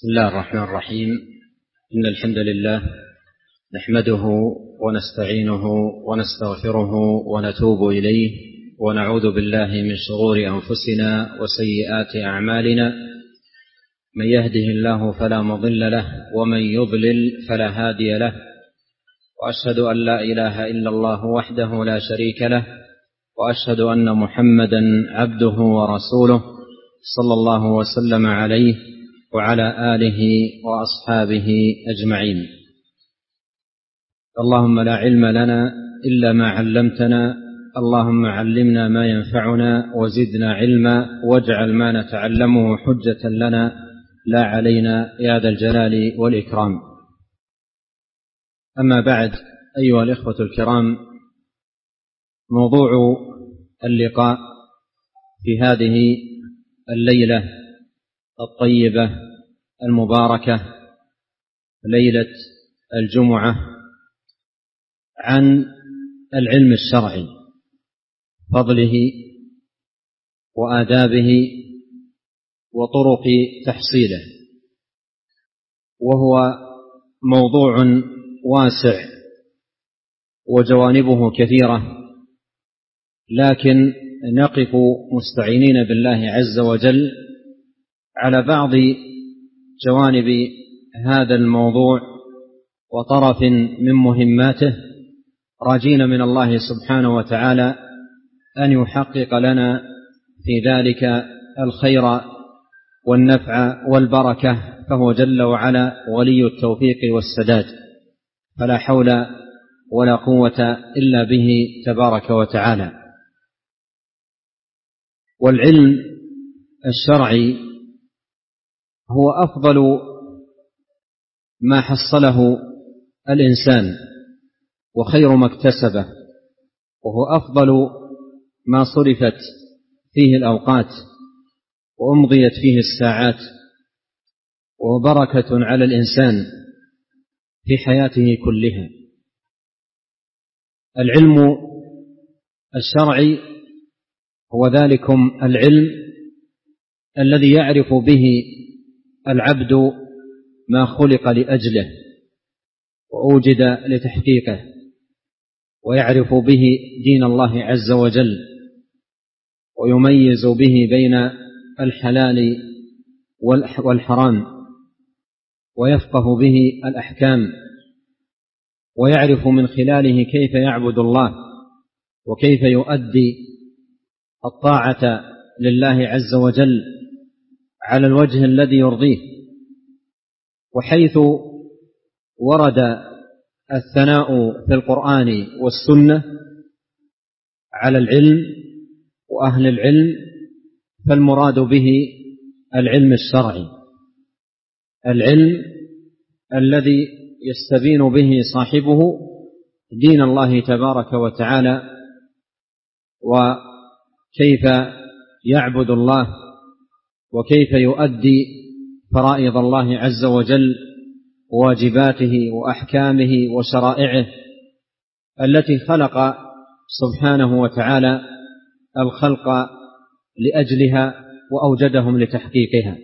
بسم الله الرحمن الرحيم. إن الحمد لله نحمده ونستعينه ونستغفره ونتوب إليه ونعوذ بالله من شرور أنفسنا وسيئات أعمالنا. من يهده الله فلا مضل له ومن يضلل فلا هادي له، وأشهد أن لا إله إلا الله وحده لا شريك له، وأشهد أن محمدا عبده ورسوله صلى الله وسلم عليه وعلى آله وأصحابه أجمعين. اللهم لا علم لنا إلا ما علمتنا، اللهم علمنا ما ينفعنا وزدنا علما، واجعل ما نتعلمه حجة لنا لا علينا يا ذا الجلال والإكرام. أما بعد، أيها الإخوة الكرام، موضوع اللقاء في هذه الليلة الطيبة المباركة، ليلة الجمعة، عن العلم الشرعي، فضله وآدابه وطرق تحصيله. وهو موضوع واسع وجوانبه كثيرة، لكن نقف مستعينين بالله عز وجل على بعض جوانب هذا الموضوع وطرف من مهماته، راجين من الله سبحانه وتعالى أن يحقق لنا في ذلك الخير والنفع والبركة، فهو جل وعلا ولي التوفيق والسداد، فلا حول ولا قوة إلا به تبارك وتعالى. والعلم الشرعي هو أفضل ما حصله الإنسان وخير ما اكتسبه، وهو أفضل ما صرفت فيه الأوقات وأمضيت فيه الساعات، وبركة على الإنسان في حياته كلها. العلم الشرعي هو ذلكم العلم الذي يعرف به العبد ما خلق لأجله وأوجد لتحقيقه، ويعرف به دين الله عز وجل، ويميز به بين الحلال والحرام، ويفقه به الأحكام، ويعرف من خلاله كيف يعبد الله وكيف يؤدي الطاعة لله عز وجل على الوجه الذي يرضيه. وحيث ورد الثناء في القرآن والسنة على العلم وأهل العلم، فالمراد به العلم الشرعي، العلم الذي يستبين به صاحبه دين الله تبارك وتعالى، وكيف يعبد الله، وكيف يؤدي فرائض الله عز وجل وواجباته وأحكامه وشرائعه التي خلق سبحانه وتعالى الخلق لأجلها وأوجدهم لتحقيقها.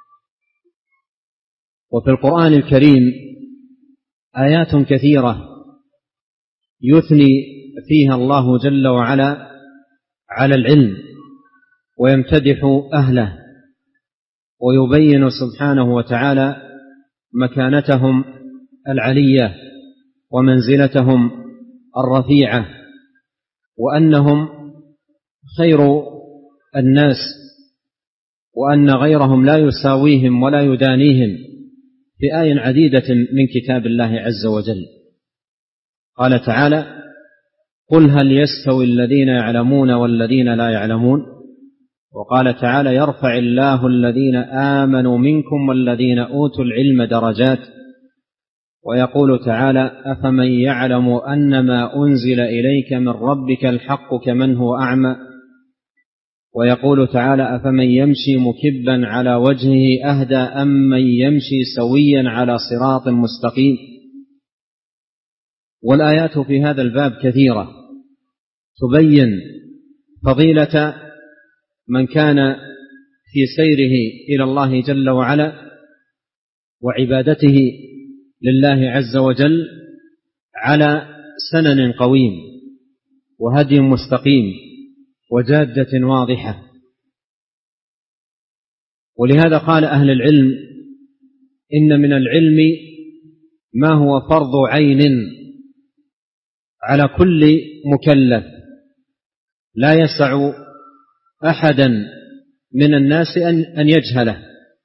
وفي القرآن الكريم آيات كثيرة يثني فيها الله جل وعلا على العلم ويمتدح أهله، ويبين سبحانه وتعالى مكانتهم العلية ومنزلتهم الرفيعة، وأنهم خير الناس، وأن غيرهم لا يساويهم ولا يدانيهم، في آية عديدة من كتاب الله عز وجل. قال تعالى: قل هل يستوي الذين يعلمون والذين لا يعلمون. وقال تعالى: يرفع الله الذين آمنوا منكم والذين أوتوا العلم درجات. ويقول تعالى: أفمن يعلم أنما أنزل إليك من ربك الحق كمن هو أعمى. ويقول تعالى: أفمن يمشي مكبا على وجهه أهدى أم من يمشي سويا على صراط مستقيم. والآيات في هذا الباب كثيرة تبين فضيلة من كان في سيره إلى الله جل وعلا وعبادته لله عز وجل على سنن قويم وهدي مستقيم وجادة واضحة. ولهذا قال أهل العلم: إن من العلم ما هو فرض عين على كل مكلف لا يسع أحدا من الناس أن يجهله.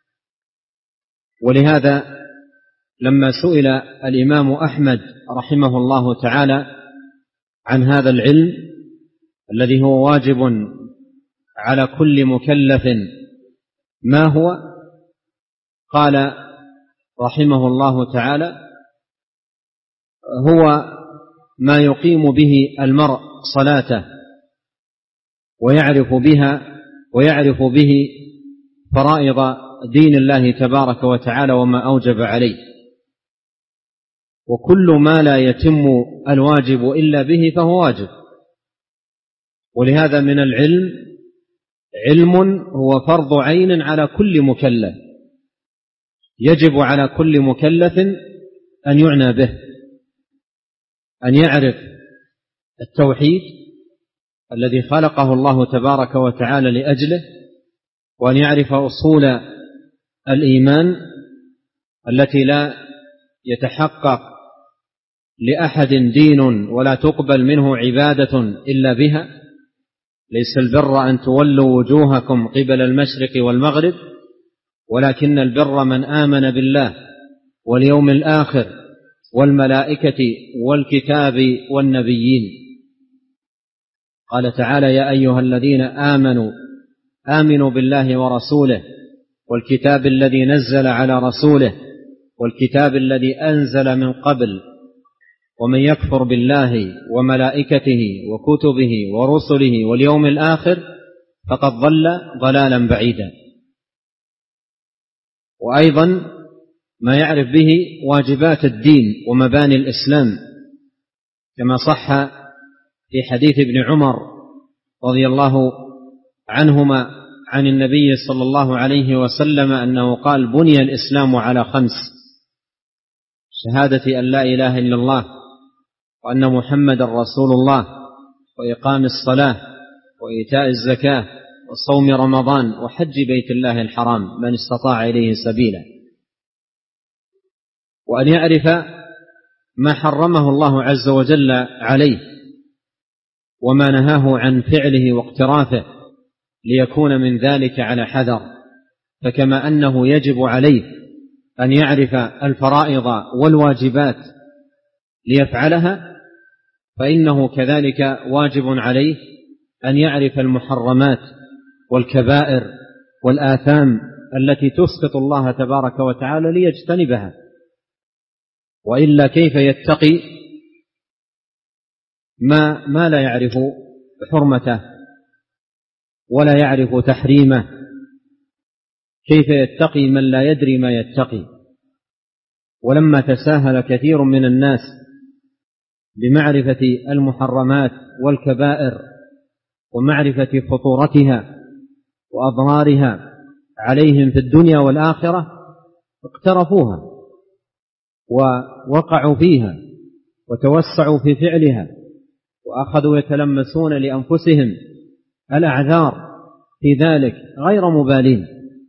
ولهذا لما سئل الإمام أحمد رحمه الله تعالى عن هذا العلم الذي هو واجب على كل مكلف ما هو، قال رحمه الله تعالى: هو ما يقيم به المرء صلاته ويعرف به فرائض دين الله تبارك وتعالى وما أوجب عليه. وكل ما لا يتم الواجب إلا به فهو واجب. ولهذا من العلم علم هو فرض عين على كل مكلف، يجب على كل مكلف أن يعنى به، أن يعرف التوحيد الذي خلقه الله تبارك وتعالى لأجله، وأن يعرف أصول الإيمان التي لا يتحقق لأحد دين ولا تقبل منه عبادة إلا بها. ليس البر أن تولوا وجوهكم قبل المشرق والمغرب، ولكن البر من آمن بالله واليوم الآخر والملائكة والكتاب والنبيين. قال تعالى: يا أيها الذين آمنوا بالله ورسوله والكتاب الذي نزل على رسوله والكتاب الذي أنزل من قبل، ومن يكفر بالله وملائكته وكتبه ورسله واليوم الآخر فقد ضل ضلالا بعيدا. وأيضا ما يعرف به واجبات الدين ومباني الإسلام، كما صح في حديث ابن عمر رضي الله عنهما عن النبي صلى الله عليه وسلم أنه قال: بني الإسلام على 5: شهادة أن لا إله إلا الله وأن محمد رسول الله، وإقام الصلاة، وإيتاء الزكاة، وصوم رمضان، وحج بيت الله الحرام من استطاع إليه سبيلا. وأن يعرف ما حرمه الله عز وجل عليه وما نهاه عن فعله واقترافه ليكون من ذلك على حذر. فكما أنه يجب عليه أن يعرف الفرائض والواجبات ليفعلها، فإنه كذلك واجب عليه أن يعرف المحرمات والكبائر والآثام التي تسقط الله تبارك وتعالى ليجتنبها. وإلا كيف يتقي ما لا يعرف حرمته ولا يعرف تحريمه؟ كيف يتقي من لا يدري ما يتقي؟ ولما تساهل كثير من الناس بمعرفة المحرمات والكبائر ومعرفة خطورتها وأضرارها عليهم في الدنيا والآخرة، اقترفوها ووقعوا فيها وتوسعوا في فعلها، وأخذوا يتلمسون لأنفسهم الأعذار في ذلك غير مبالين.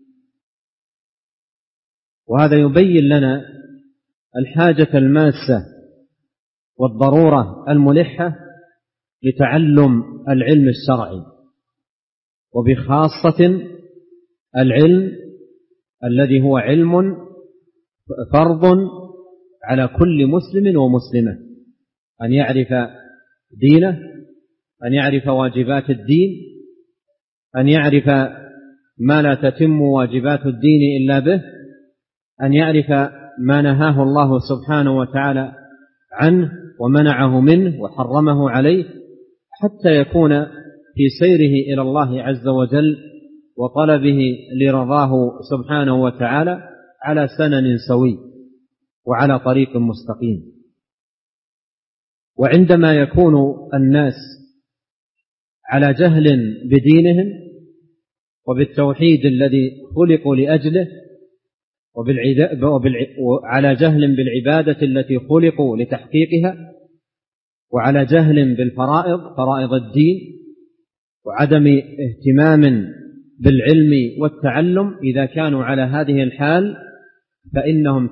وهذا يبين لنا الحاجة الماسة والضرورة الملحة لتعلم العلم الشرعي، وبخاصة العلم الذي هو علم فرض على كل مسلم ومسلمة، أن يعرف دينه، أن يعرف واجبات الدين، أن يعرف ما لا تتم واجبات الدين إلا به، أن يعرف ما نهاه الله سبحانه وتعالى عنه ومنعه منه وحرمه عليه، حتى يكون في سيره إلى الله عز وجل وطلبه لرضاه سبحانه وتعالى على سنن سوي وعلى طريق مستقيم. وعندما يكون الناس على جهل بدينهم وبالتوحيد الذي خلقوا لأجله، وعلى جهل بالعبادة التي خلقوا لتحقيقها، وعلى جهل بالفرائض، فرائض الدين، وعدم اهتمام بالعلم والتعلم. إذا كانوا على هذه الحال فإنهم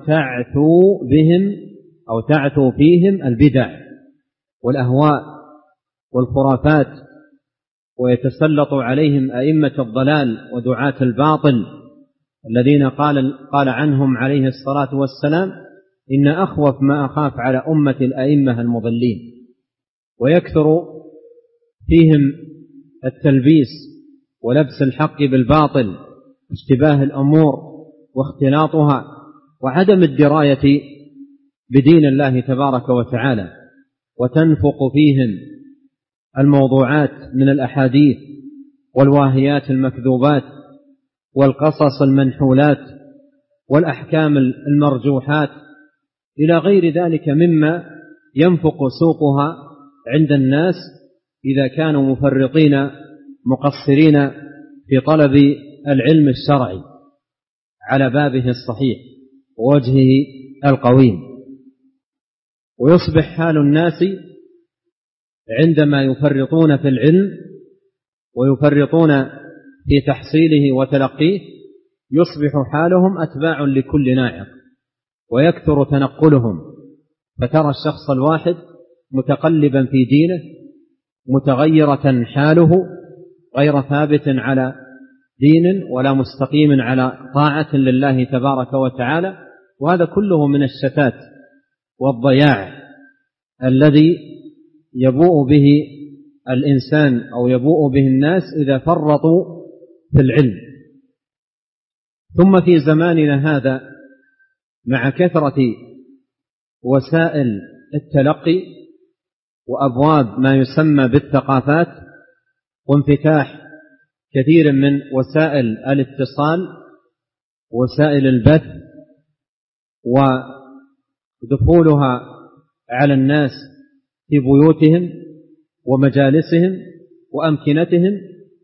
تعثو فيهم البدع والأهواء والخرافات، ويتسلط عليهم أئمة الضلال ودعاة الباطل الذين قال عنهم عليه الصلاة والسلام: إن أخوف ما أخاف على أمة الأئمة المضلين. ويكثر فيهم التلبيس ولبس الحق بالباطل واشتباه الأمور واختلاطها، وعدم الدراية بدين الله تبارك وتعالى، وتنفق فيهم الموضوعات من الأحاديث والواهيات المكذوبات والقصص المنحولات والأحكام المرجوحات إلى غير ذلك مما ينفق سوقها عند الناس إذا كانوا مفرطين مقصرين في طلب العلم الشرعي على بابه الصحيح ووجهه القويم. ويصبح حال الناس عندما يفرطون في العلم ويفرطون في تحصيله وتلقيه، يصبح حالهم أتباع لكل ناعق، ويكثر تنقلهم، فترى الشخص الواحد متقلبا في دينه، متغيرة حاله، غير ثابت على دين ولا مستقيم على طاعة لله تبارك وتعالى. وهذا كله من الشتات والضياع الذي يبوء به الإنسان أو يبوء به الناس إذا فرطوا في العلم. ثم في زماننا هذا مع كثرة وسائل التلقي وأبواب ما يسمى بالثقافات وانفتاح كثير من وسائل الاتصال، وسائل البث، ودخولها على الناس في بيوتهم ومجالسهم وأمكنتهم،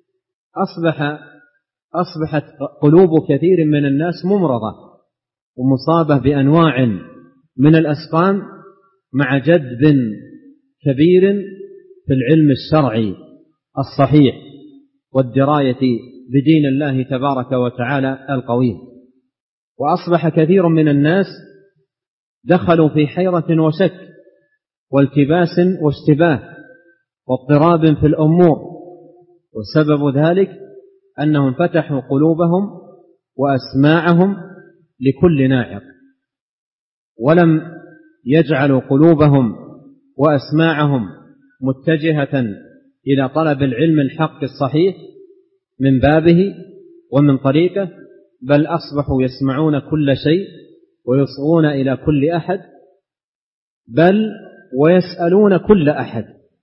أصبحت قلوب كثير من الناس ممرضة ومصابة بأنواع من الأسقام، مع جذب كبير في العلم الشرعي الصحيح والدراية بدين الله تبارك وتعالى القويم. وأصبح كثير من الناس دخلوا في حيرة وشك والتباس واشتباه واضطراب في الأمور، وسبب ذلك أنهم فتحوا قلوبهم وأسماعهم لكل ناعق، ولم يجعلوا قلوبهم وأسماعهم متجهة إلى طلب العلم الحق الصحيح من بابه ومن طريقه، بل أصبحوا يسمعون كل شيء ويصغون إلى كل أحد، بل ويسألون كل أحد،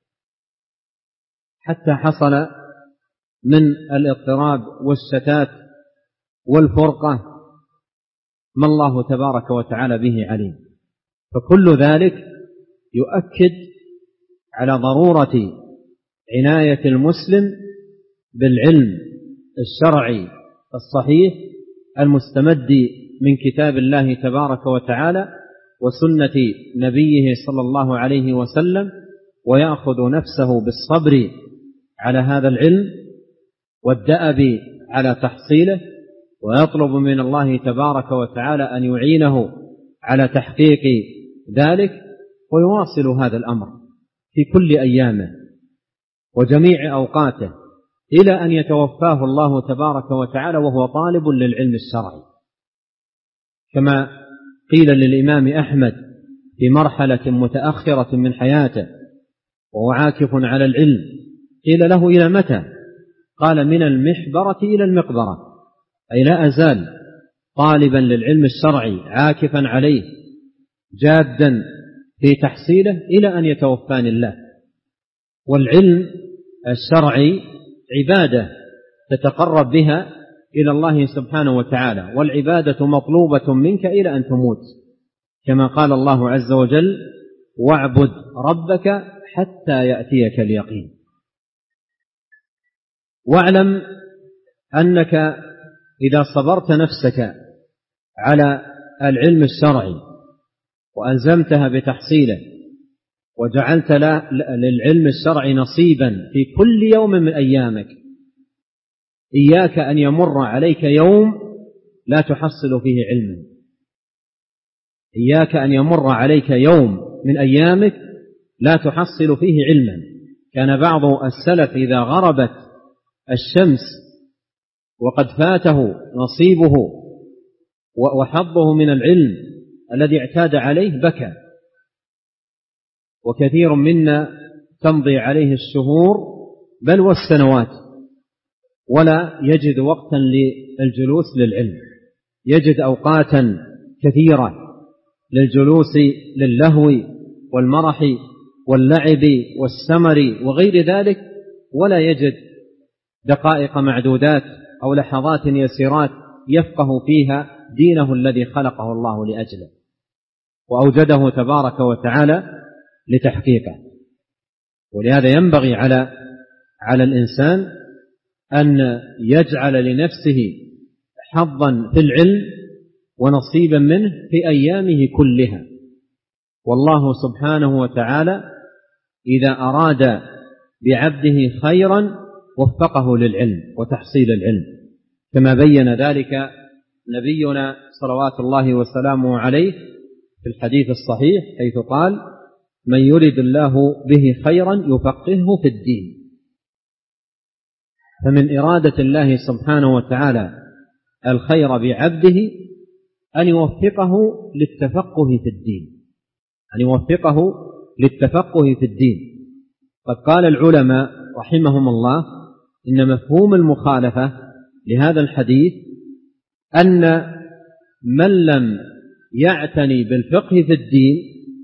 حتى حصل من الاضطراب والشتات والفرقة ما الله تبارك وتعالى به عليم. فكل ذلك يؤكد على ضرورة عناية المسلم بالعلم الشرعي الصحيح المستمد من كتاب الله تبارك وتعالى وسنة نبيه صلى الله عليه وسلم، ويأخذ نفسه بالصبر على هذا العلم والدأب على تحصيله، ويطلب من الله تبارك وتعالى أن يعينه على تحقيق ذلك، ويواصل هذا الأمر في كل أيامه وجميع أوقاته إلى أن يتوفاه الله تبارك وتعالى وهو طالب للعلم الشرعي. كما قيل للإمام أحمد في مرحلة متأخرة من حياته وهو عاكف على العلم، قيل له: إلى متى؟ قال: من المحبرة إلى المقبرة، أي لا أزال طالبا للعلم الشرعي عاكفا عليه جادا في تحصيله إلى أن يتوفاني الله. والعلم الشرعي عبادة تتقرب بها إلى الله سبحانه وتعالى، والعبادة مطلوبة منك إلى أن تموت، كما قال الله عز وجل: واعبد ربك حتى يأتيك اليقين. واعلم أنك إذا صبرت نفسك على العلم الشرعي وألزمتها بتحصيله وجعلت للعلم الشرعي نصيبا في كل يوم من أيامك، إياك أن يمر عليك يوم لا تحصل فيه علما، إياك أن يمر عليك يوم من أيامك لا تحصل فيه علما. كان بعض السلف إذا غربت الشمس وقد فاته نصيبه وحظه من العلم الذي اعتاد عليه بكى، وكثير منا تمضي عليه الشهور بل والسنوات ولا يجد وقتا للجلوس للعلم، يجد أوقاتا كثيرة للجلوس للهو والمرح واللعب والسمر وغير ذلك، ولا يجد دقائق معدودات أو لحظات يسيرات يفقه فيها دينه الذي خلقه الله لأجله وأوجده تبارك وتعالى لتحقيقه. ولهذا ينبغي على الإنسان أن يجعل لنفسه حظا في العلم ونصيبا منه في أيامه كلها. والله سبحانه وتعالى إذا أراد بعبده خيرا وفقه للعلم وتحصيل العلم، كما بين ذلك نبينا صلوات الله وسلامه عليه في الحديث الصحيح حيث قال: من يرد الله به خيرا يفقهه في الدين. فمن إرادة الله سبحانه وتعالى الخير بعبده أن يوفقه للتفقه في الدين، أن يوفقه للتفقه في الدين. قد قال العلماء رحمهم الله إن مفهوم المخالفة لهذا الحديث أن من لم يعتني بالفقه في الدين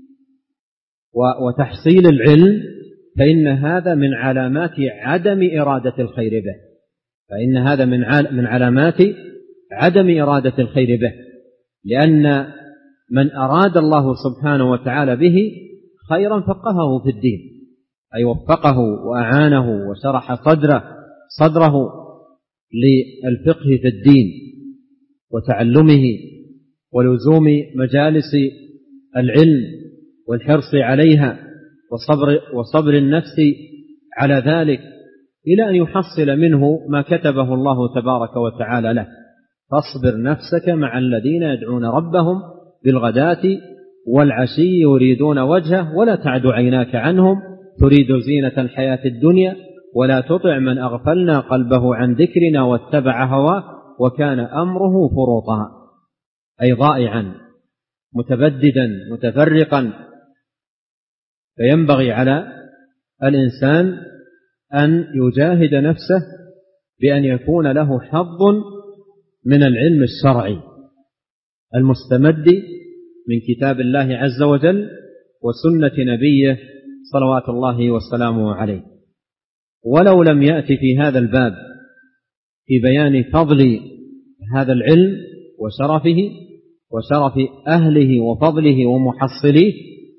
وتحصيل العلم فإن هذا من علامات عدم إرادة الخير به، فإن هذا من علامات عدم إرادة الخير به، لأن من أراد الله سبحانه وتعالى به خيرا فقهه في الدين، أي وفقه وأعانه وشرح صدره للفقه في الدين وتعلمه ولزوم مجالس العلم والحرص عليها وصبر النفس على ذلك إلى أن يحصل منه ما كتبه الله تبارك وتعالى له. فاصبر نفسك مع الذين يدعون ربهم بالغداة والعشي يريدون وجهه ولا تعد عيناك عنهم تريد زينة الحياة الدنيا ولا تطع من أغفلنا قلبه عن ذكرنا واتبع هواه وكان أمره فرطا، أي ضائعا متبددا متفرقا. فينبغي على الإنسان أن يجاهد نفسه بأن يكون له حظ من العلم الشرعي المستمد من كتاب الله عز وجل وسنة نبيه صلوات الله وسلامه عليه. ولو لم يأتي في هذا الباب في بيان فضل هذا العلم وشرفه وشرف أهله وفضله ومحصليه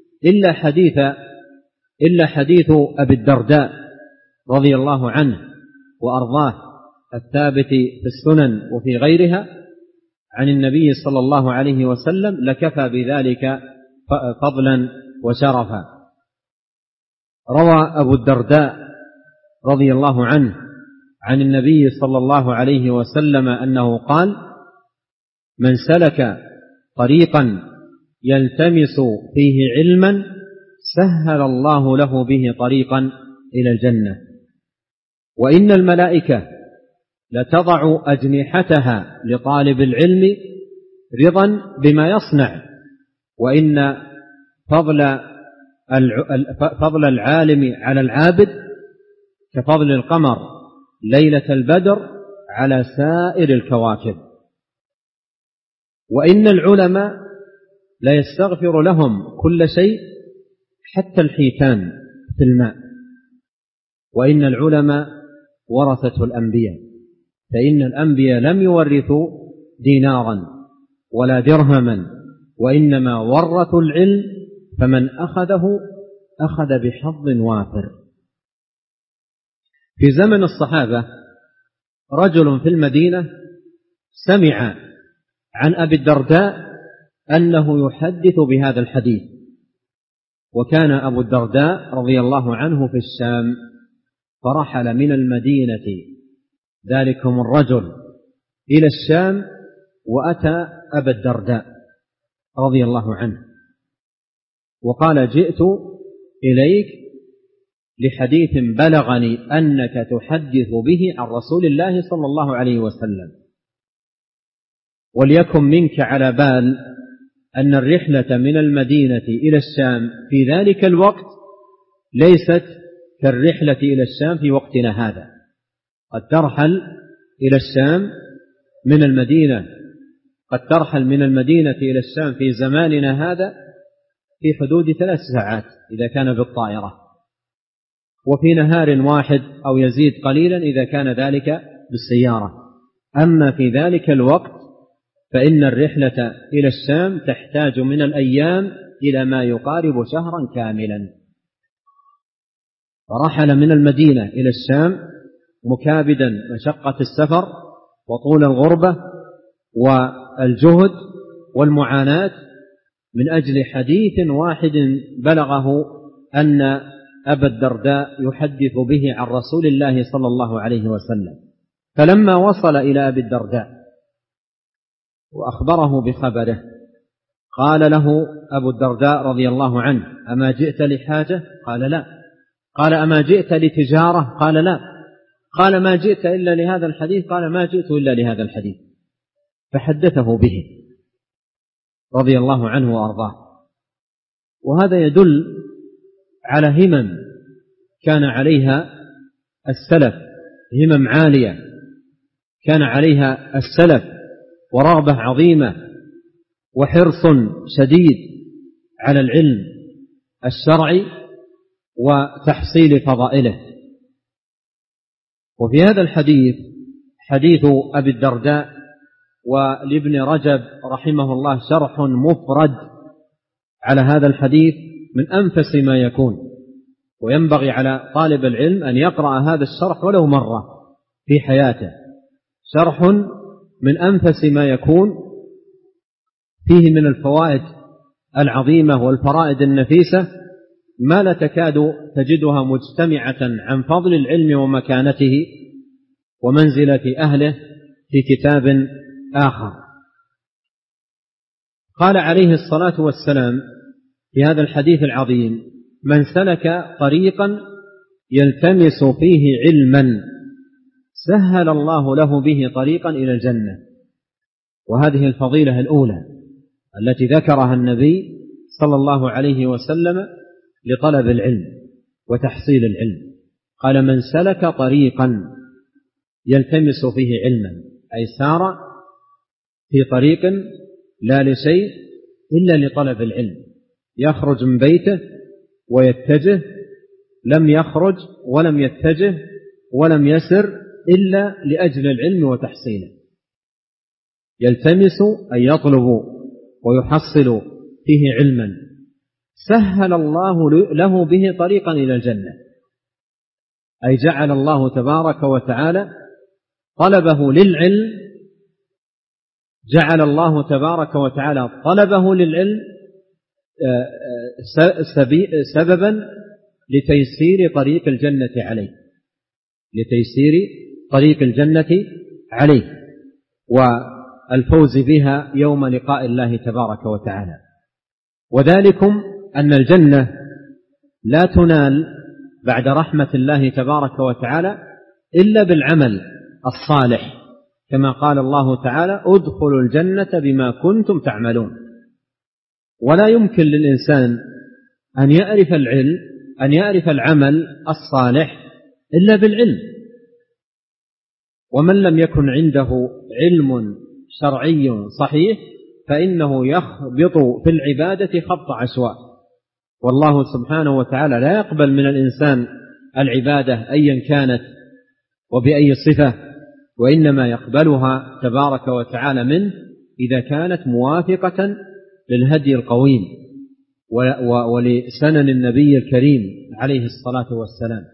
إلا حديث أبي الدرداء رضي الله عنه وأرضاه الثابت في السنن وفي غيرها عن النبي صلى الله عليه وسلم لكفى بذلك فضلا وشرفا. روى أبو الدرداء رضي الله عنه عن النبي صلى الله عليه وسلم أنه قال: من سلك طريقا يلتمس فيه علما سهل الله له به طريقا إلى الجنة، وإن الملائكة لتضع أجنحتها لطالب العلم رضا بما يصنع، وإن فضل العالم على العابد كفضل القمر ليلة البدر على سائر الكواكب، وإن العلماء لا يستغفر لهم كل شيء حتى الحيتان في الماء، وإن العلماء ورثة الأنبياء، فإن الأنبياء لم يورثوا دينارا ولا درهما وإنما ورثوا العلم، فمن أخذه أخذ بحظ وافر. في زمن الصحابة رجل في المدينة سمع عن أبي الدرداء أنه يحدث بهذا الحديث. وكان أبو الدرداء رضي الله عنه في الشام، فرحل من المدينة ذلكم الرجل إلى الشام، وأتى أبا الدرداء رضي الله عنه وقال: جئت إليك لحديث بلغني أنك تحدث به عن رسول الله صلى الله عليه وسلم، وليكن منك على بال أن الرحلة من المدينة إلى الشام في ذلك الوقت ليست كالرحلة إلى الشام في وقتنا هذا. قد ترحل إلى الشام من المدينة، قد ترحل من المدينة إلى الشام في زماننا هذا في حدود 3 ساعات إذا كان بالطائرة، وفي نهار واحد أو يزيد قليلا إذا كان ذلك بالسيارة. أما في ذلك الوقت فإن الرحلة إلى الشام تحتاج من الأيام إلى ما يقارب شهرا كاملا. فرحل من المدينة إلى الشام مكابدا مشقة السفر وطول الغربة والجهد والمعاناة من أجل حديث واحد بلغه أن أبا الدرداء يحدث به عن رسول الله صلى الله عليه وسلم. فلما وصل إلى أبي الدرداء وأخبره بخبره قال له أبو الدرداء رضي الله عنه: أما جئت لحاجة؟ قال: لا. قال: أما جئت لتجارة؟ قال: لا. قال: ما جئت إلا لهذا الحديث؟ قال: ما جئت إلا لهذا الحديث. فحدثه به رضي الله عنه وأرضاه. وهذا يدل على همم كان عليها السلف، همم عالية كان عليها السلف، ورغبة عظيمة وحرص شديد على العلم الشرعي وتحصيل فضائله. وفي هذا الحديث، حديث أبي الدرداء، ولابن رجب رحمه الله شرح مفرد على هذا الحديث من أنفس ما يكون، وينبغي على طالب العلم أن يقرأ هذا الشرح ولو مرة في حياته. شرح من أنفس ما يكون، فيه من الفوائد العظيمة والفرائد النفيسة ما لا تكاد تجدها مجتمعة عن فضل العلم ومكانته ومنزلة أهله في كتاب آخر. قال عليه الصلاة والسلام في هذا الحديث العظيم: من سلك طريقا يلتمس فيه علما سهل الله له به طريقا إلى الجنة. وهذه الفضيلة الأولى التي ذكرها النبي صلى الله عليه وسلم لطلب العلم وتحصيل العلم. قال: من سلك طريقا يلتمس فيه علما، أي سار في طريق لا لشيء إلا لطلب العلم، يخرج من بيته ويتجه، لم يخرج ولم يتجه ولم يسر إلا لأجل العلم وتحصيله. يلتمس أي يطلب ويحصل فيه علما سهل الله له به طريقا إلى الجنة، أي جعل الله تبارك وتعالى طلبه للعلم، جعل الله تبارك وتعالى طلبه للعلم سببا لتيسير طريق الجنة عليه، لتيسير طريق الجنة عليه والفوز بها يوم لقاء الله تبارك وتعالى. وذلكم أن الجنة لا تنال بعد رحمة الله تبارك وتعالى إلا بالعمل الصالح، كما قال الله تعالى: ادخلوا الجنة بما كنتم تعملون. ولا يمكن للإنسان أن يعرف العمل الصالح إلا بالعلم. ومن لم يكن عنده علم شرعي صحيح فإنه يخبط في العبادة خبط عشواء. والله سبحانه وتعالى لا يقبل من الإنسان العبادة أيا كانت وبأي صفة، وإنما يقبلها تبارك وتعالى منه إذا كانت موافقة للهدي القويم ولسنن النبي الكريم عليه الصلاة والسلام.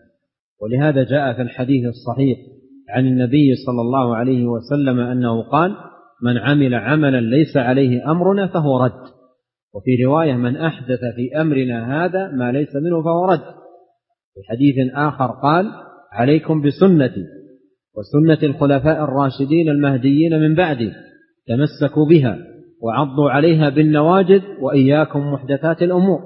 ولهذا جاء في الحديث الصحيح عن النبي صلى الله عليه وسلم أنه قال: من عمل عملا ليس عليه أمرنا فهو رد، وفي رواية من أحدث في أمرنا هذا ما ليس منه فهو رد. في حديث آخر قال عليكم بسنتي وسنة الخلفاء الراشدين المهديين من بعدي تمسكوا بها وعضوا عليها بالنواجذ وإياكم محدثات الأمور.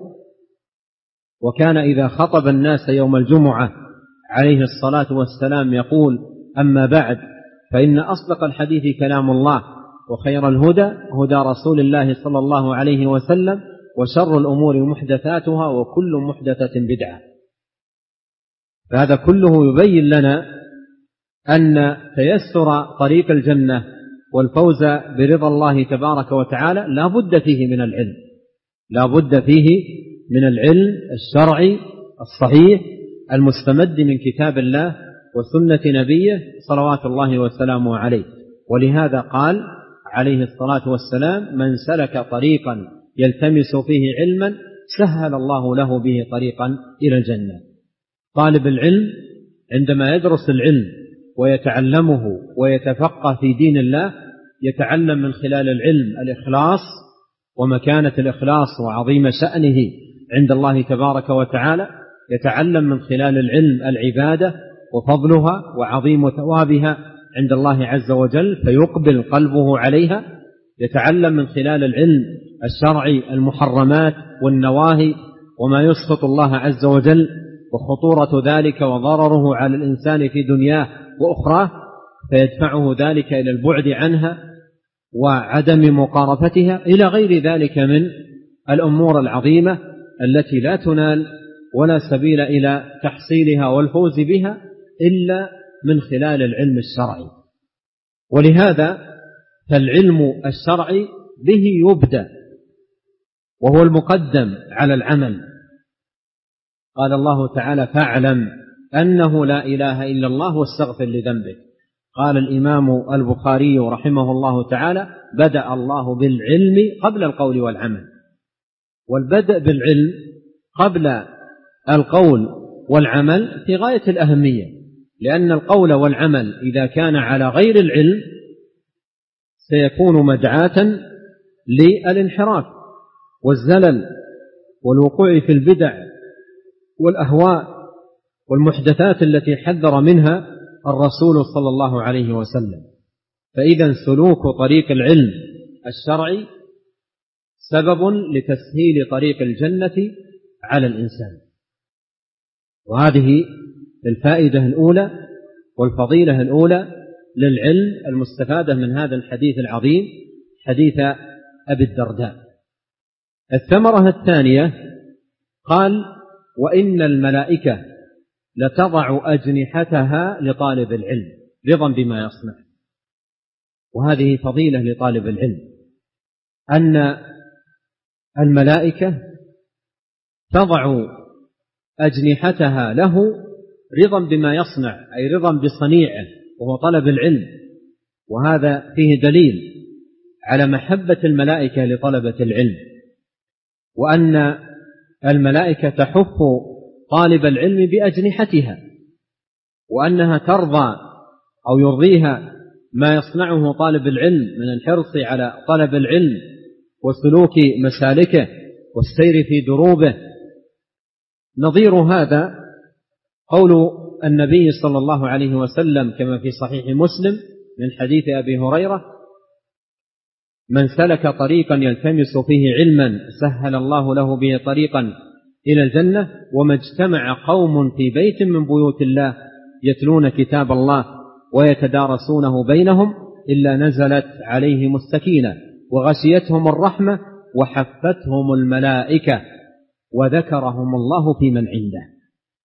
وكان إذا خطب الناس يوم الجمعة عليه الصلاة والسلام يقول أما بعد فإن أصدق الحديث كلام الله وخير الهدى هدى رسول الله صلى الله عليه وسلم وشر الأمور محدثاتها وكل محدثة بدعة. فهذا كله يبين لنا أن تيسر طريق الجنة والفوز برضا الله تبارك وتعالى لا بد فيه من العلم، لا بد فيه من العلم الشرعي الصحيح المستمد من كتاب الله وسنة نبيه صلوات الله وسلامه عليه. ولهذا قال عليه الصلاة والسلام من سلك طريقا يلتمس فيه علما سهل الله له به طريقا إلى الجنة. طالب العلم عندما يدرس العلم ويتعلمه ويتفقه في دين الله يتعلم من خلال العلم الإخلاص ومكانة الإخلاص وعظيم شأنه عند الله تبارك وتعالى، يتعلم من خلال العلم العبادة وفضلها وعظيم ثوابها عند الله عز وجل فيقبل قلبه عليها، يتعلم من خلال العلم الشرعي المحرمات والنواهي وما يسخط الله عز وجل وخطورة ذلك وضرره على الإنسان في دنياه وأخراه، فيدفعه ذلك إلى البعد عنها وعدم مقارفتها إلى غير ذلك من الأمور العظيمة التي لا تنال ولا سبيل إلى تحصيلها والفوز بها إلا من خلال العلم الشرعي. ولهذا فالعلم الشرعي به يبدأ وهو المقدم على العمل. قال الله تعالى فاعلم أنه لا إله إلا الله واستغفر لذنبك. قال الإمام البخاري رحمه الله تعالى بدأ الله بالعلم قبل القول والعمل. والبدء بالعلم قبل القول والعمل في غاية الأهمية، لأن القول والعمل إذا كان على غير العلم سيكون مدعاة للانحراف والزلل والوقوع في البدع والأهواء والمحدثات التي حذر منها الرسول صلى الله عليه وسلم. فإذا سلوك طريق العلم الشرعي سبب لتسهيل طريق الجنة على الإنسان. وهذه الفائدة الأولى والفضيلة الأولى للعلم المستفادة من هذا الحديث العظيم حديث أبي الدرداء. الثمرة الثانية قال وإن الملائكة لتضع أجنحتها لطالب العلم رضا بما يصنع. وهذه فضيلة لطالب العلم أن الملائكة تضع أجنحتها له رضا بما يصنع، أي رضا بصنيعه وهو طلب العلم. وهذا فيه دليل على محبة الملائكة لطلبة العلم، وأن الملائكة تحف طالب العلم بأجنحتها، وأنها ترضى أو يرضيها ما يصنعه طالب العلم من الحرص على طلب العلم وسلوك مسالكه والسير في دروبه. نظير هذا قول النبي صلى الله عليه وسلم كما في صحيح مسلم من حديث أبي هريرة من سلك طريقا يلتمس فيه علما سهل الله له به طريقا إلى الجنة وما اجتمع قوم في بيت من بيوت الله يتلون كتاب الله ويتدارسونه بينهم إلا نزلت عليهم السكينة وغشيتهم الرحمة وحفتهم الملائكة وذكرهم الله في من عنده.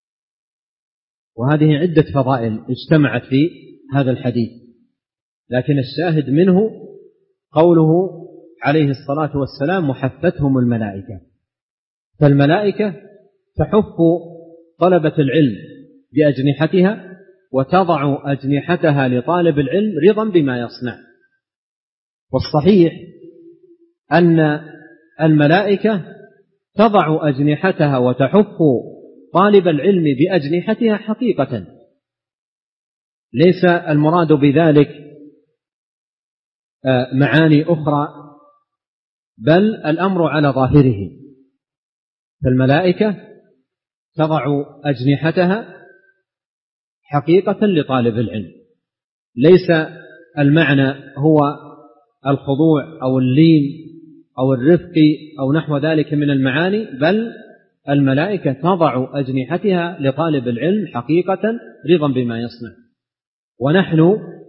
وهذه عدة فضائل اجتمعت في هذا الحديث، لكن الشاهد منه قوله عليه الصلاة والسلام وحفتهم الملائكة. فالملائكة تحف طلبة العلم بأجنحتها وتضع أجنحتها لطالب العلم رضا بما يصنع. والصحيح أن الملائكة تضع أجنحتها وتحف طالب العلم بأجنحتها حقيقة، ليس المراد بذلك معاني أخرى، بل الأمر على ظاهره. فالملائكة تضع أجنحتها حقيقة لطالب العلم، ليس المعنى هو الخضوع أو اللين أو الرفق أو نحو ذلك من المعاني، بل الملائكة تضع أجنحتها لطالب العلم حقيقة رضا بما يصنع. ونحن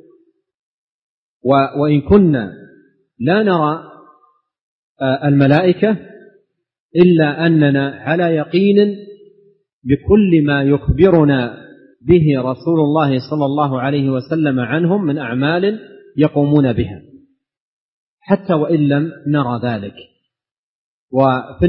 وإن كنا لا نرى الملائكة إلا أننا على يقين بكل ما يخبرنا به رسول الله صلى الله عليه وسلم عنهم من أعمال يقومون بها، حتى وإن لم نرى ذلك. وفي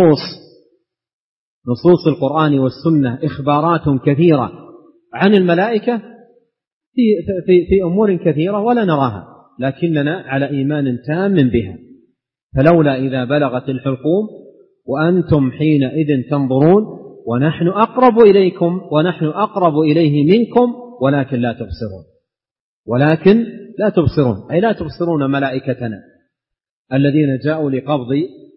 نصوص القرآن والسنة إخبارات كثيرة عن الملائكة في أمور كثيرة ولا نراها، لكننا على إيمان تام بها. فلولا إذا بلغت الحلقوم وأنتم حينئذ تنظرون ونحن أقرب إليكم ونحن أقرب إليه منكم ولكن لا تبصرون أي لا تبصرون ملائكتنا الذين جاءوا لقبض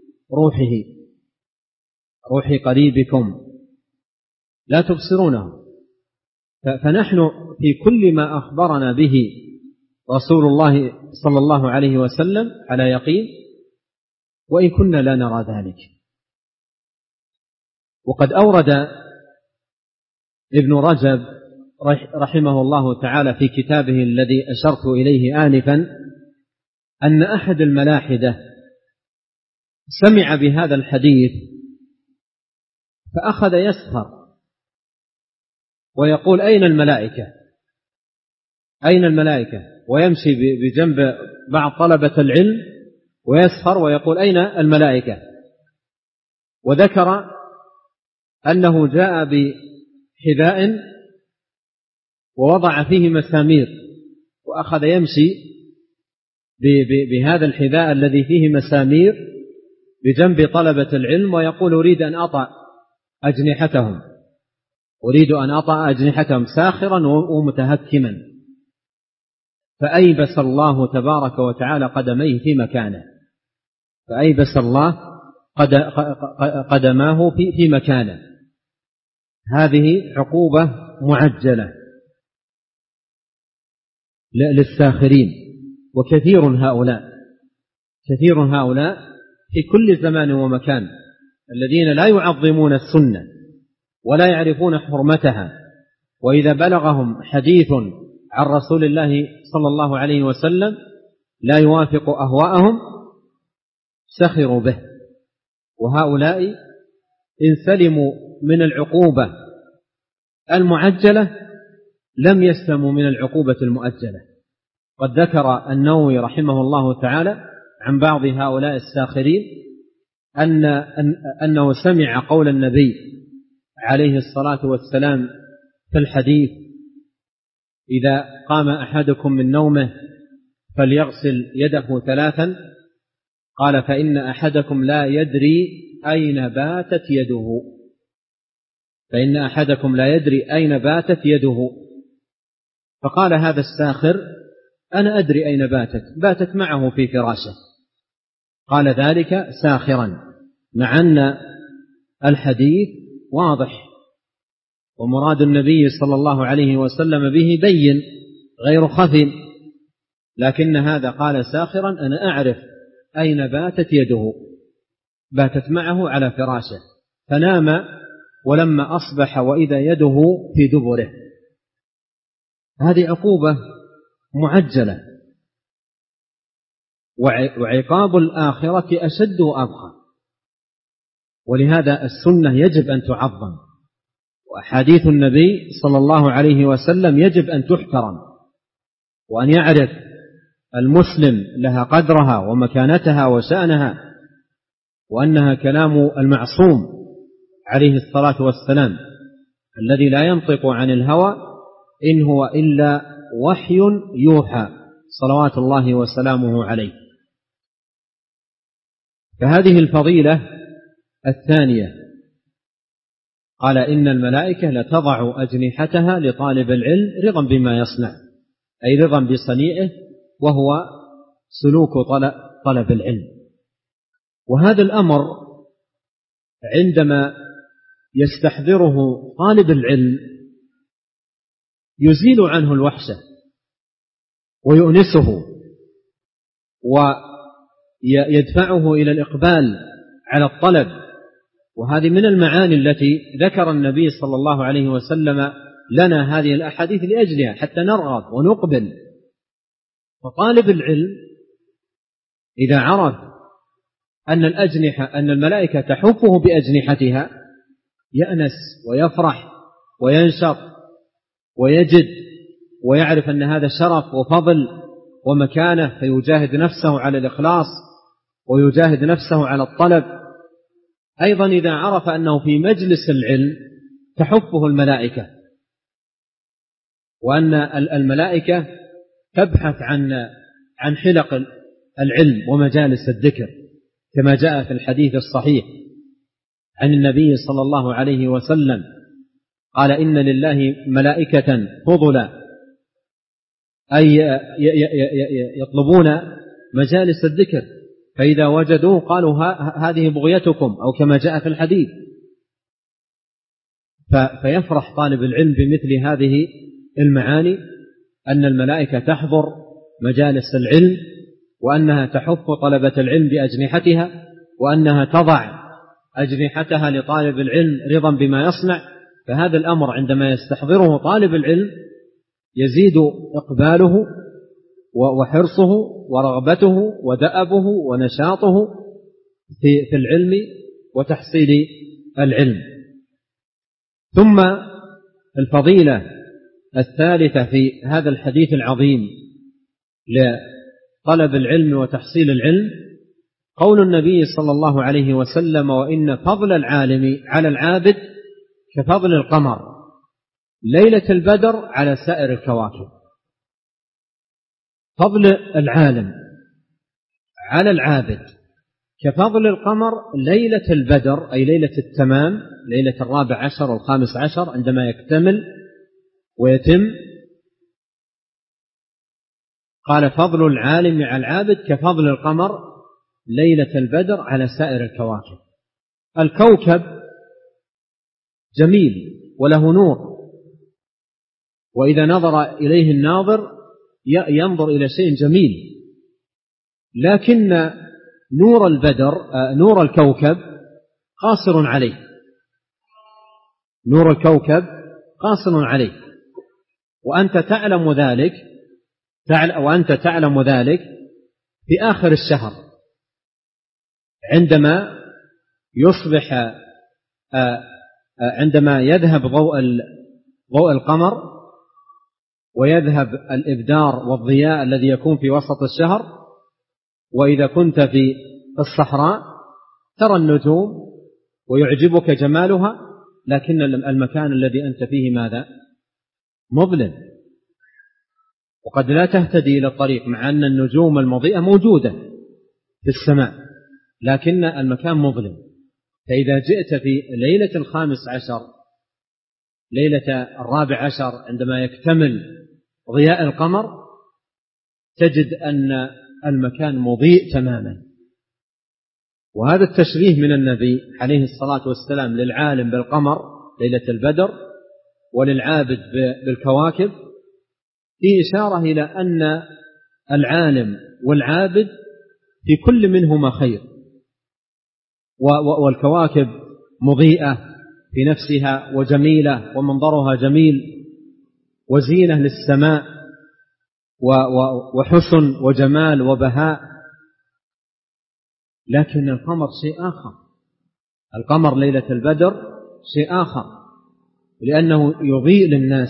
روح قريبكم، لا تبصرونه. فنحن في كل ما أخبرنا به رسول الله صلى الله عليه وسلم على يقين، وإن كنا لا نرى ذلك. وقد أورد ابن رجب رحمه الله تعالى في كتابه الذي أشرت إليه آنفا أن أحد الملاحدة سمع بهذا الحديث فأخذ يسخر ويقول أين الملائكة، ويمشي بجنب بعض طلبة العلم ويسخر ويقول أين الملائكة. وذكر أنه جاء بحذاء ووضع فيه مسامير وأخذ يمشي بهذا الحذاء الذي فيه مسامير بجنب طلبة العلم ويقول أريد أن أطأ أجنحتهم ساخرا ومتهكما، فأيبس الله تبارك وتعالى قدميه في مكانه، فأيبس الله قدماه في مكانه. هذه عقوبة معجلة للساخرين، وكثير هؤلاء في كل زمان ومكان الذين لا يعظمون السنة ولا يعرفون حرمتها، وإذا بلغهم حديث عن رسول الله صلى الله عليه وسلم لا يوافق أهواءهم سخروا به. وهؤلاء إن سلموا من العقوبة المعجلة لم يسلموا من العقوبة المؤجلة. قد ذكر النووي رحمه الله تعالى عن بعض هؤلاء الساخرين أنه سمع قول النبي عليه الصلاة والسلام في الحديث: إذا قام أحدكم من نومه فليغسل يده 3، قال: فإن أحدكم لا يدري أين باتت يده. فقال هذا الساخر: أنا أدري أين باتت معه في فراشه. قال ذلك ساخرا، مع أن الحديث واضح ومراد النبي صلى الله عليه وسلم به بين غير خفي، لكن هذا قال ساخرا: أنا أعرف أين باتت يده، باتت معه على فراشه، فنام ولما أصبح وإذا يده في دبره. هذه عقوبة معجلة، وعقاب الآخرة أشد وأبقى. ولهذا السنة يجب أن تعظم، وأحاديث النبي صلى الله عليه وسلم يجب أن تحترم، وأن يعرف المسلم لها قدرها ومكانتها وشأنها، وأنها كلام المعصوم عليه الصلاة والسلام الذي لا ينطق عن الهوى إن هو إلا وحي يوحى صلوات الله وسلامه عليه. فهذه الفضيلة الثانية، قال: إن الملائكة لتضع أجنحتها لطالب العلم رضا بما يصنع، أي رضا بصنيعه، وهو سلوك طلب العلم. وهذا الأمر عندما يستحضره طالب العلم يزيل عنه الوحشة ويؤنسه ويدفعه إلى الإقبال على الطلب. وهذه من المعاني التي ذكر النبي صلى الله عليه وسلم لنا هذه الأحاديث لأجلها حتى نرغب ونقبل. فطالب العلم إذا عرف أن الملائكة تحفه بأجنحتها يأنس ويفرح وينشط ويجد ويعرف أن هذا شرف وفضل ومكانة، فيجاهد نفسه على الإخلاص ويجاهد نفسه على الطلب. أيضا إذا عرف أنه في مجلس العلم تحفه الملائكة، وأن الملائكة تبحث عن حلق العلم ومجالس الذكر، كما جاء في الحديث الصحيح عن النبي صلى الله عليه وسلم قال: إن لله ملائكة فضلا، أي يطلبون مجالس الذكر، فإذا وجدوه قالوا هذه بغيتكم، أو كما جاء في الحديث. فيفرح طالب العلم بمثل هذه المعاني، أن الملائكة تحضر مجالس العلم، وأنها تحف طلبة العلم بأجنحتها، وأنها تضع أجنحتها لطالب العلم رضا بما يصنع. فهذا الأمر عندما يستحضره طالب العلم يزيد إقباله وحرصه ورغبته ودأبه ونشاطه في العلم وتحصيل العلم. ثم الفضيلة الثالثة في هذا الحديث العظيم لطلب العلم وتحصيل العلم قول النبي صلى الله عليه وسلم: وإن فضل العالم على العابد كفضل القمر ليلة البدر على سائر الكواكب. فضل العالم على العابد كفضل القمر ليلة البدر، أي ليلة التمام، ليلة 14 و15 عندما يكتمل ويتم. قال: فضل العالم على العابد كفضل القمر ليلة البدر على سائر الكواكب. الكوكب جميل وله نور، وإذا نظر إليه الناظر ينظر إلى شيء جميل، لكن نور البدر نور الكوكب قاصر عليه، نور الكوكب قاصر عليه. وأنت تعلم ذلك في آخر الشهر عندما يصبح عندما يذهب ضوء القمر ويذهب الإبدار والضياء الذي يكون في وسط الشهر. وإذا كنت في الصحراء ترى النجوم ويعجبك جمالها، لكن المكان الذي أنت فيه ماذا؟ مظلم، وقد لا تهتدي إلى الطريق، مع أن النجوم المضيئة موجودة في السماء، لكن المكان مظلم. فإذا جئت في ليلة 15 ليلة 14 عندما يكتمل ضياء القمر تجد أن المكان مضيء تماما. وهذا التشبيه من النبي عليه الصلاة والسلام للعالم بالقمر ليلة البدر وللعابد بالكواكب في إشارة إلى أن العالم والعابد في كل منهما خير، والكواكب مضيئة في نفسها وجميلة ومنظرها جميل وزينة للسماء وحسن وجمال وبهاء، لكن القمر شيء آخر. القمر ليلة البدر شيء آخر، لأنه يضيء للناس